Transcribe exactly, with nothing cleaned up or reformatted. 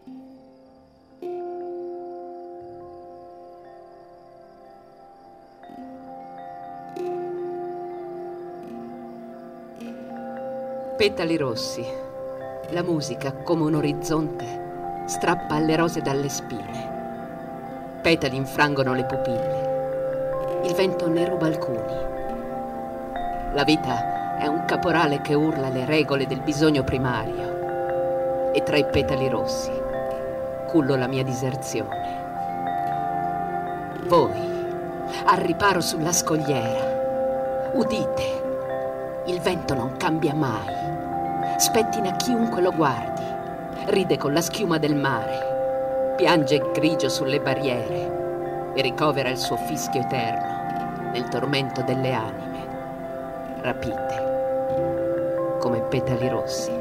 Petali rossi. La musica, come un orizzonte, strappa alle rose dalle spine. Petali infrangono le pupille. Il vento ne ruba alcuni. La vita è un caporale che urla le regole del bisogno primario. E tra i petali rossi cullo la mia diserzione. Voi, al riparo sulla scogliera, udite. Il vento non cambia mai. Spettina chiunque lo guardi. Ride con la schiuma del mare. Piange grigio sulle barriere e ricovera il suo fischio eterno nel tormento delle anime, rapite come petali rossi.